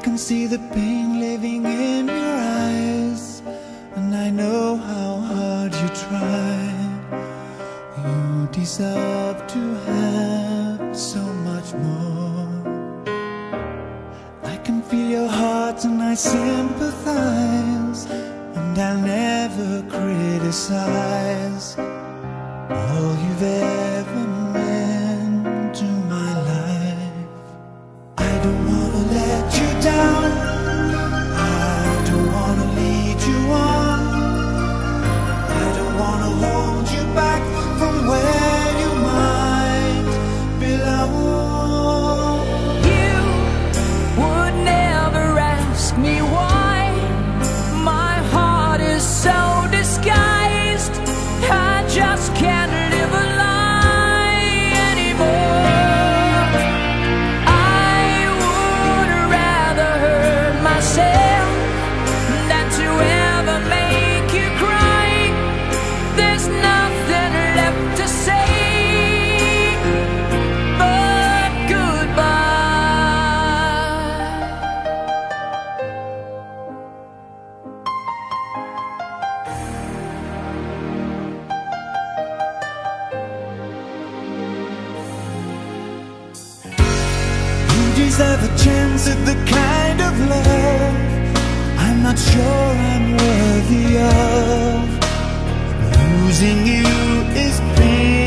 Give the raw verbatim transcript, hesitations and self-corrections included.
can see the pain living in your eyes, and I know how hard you try. You deserve to have so much more. I can feel your heart and I sympathize, and I'll never criticize all you've ever meant to my life. I don't wanna let you down, I don't wanna lead you on, I don't wanna hold you back from where you might belong. You would never ask me why my heart is so disguised. I just can't live a lie anymore. I would rather hurt myself than to ever make you cry. There's nothing left to say but goodbye. You deserve a chance at the kind of love I'm not sure I'm worthy of. Losing you is pain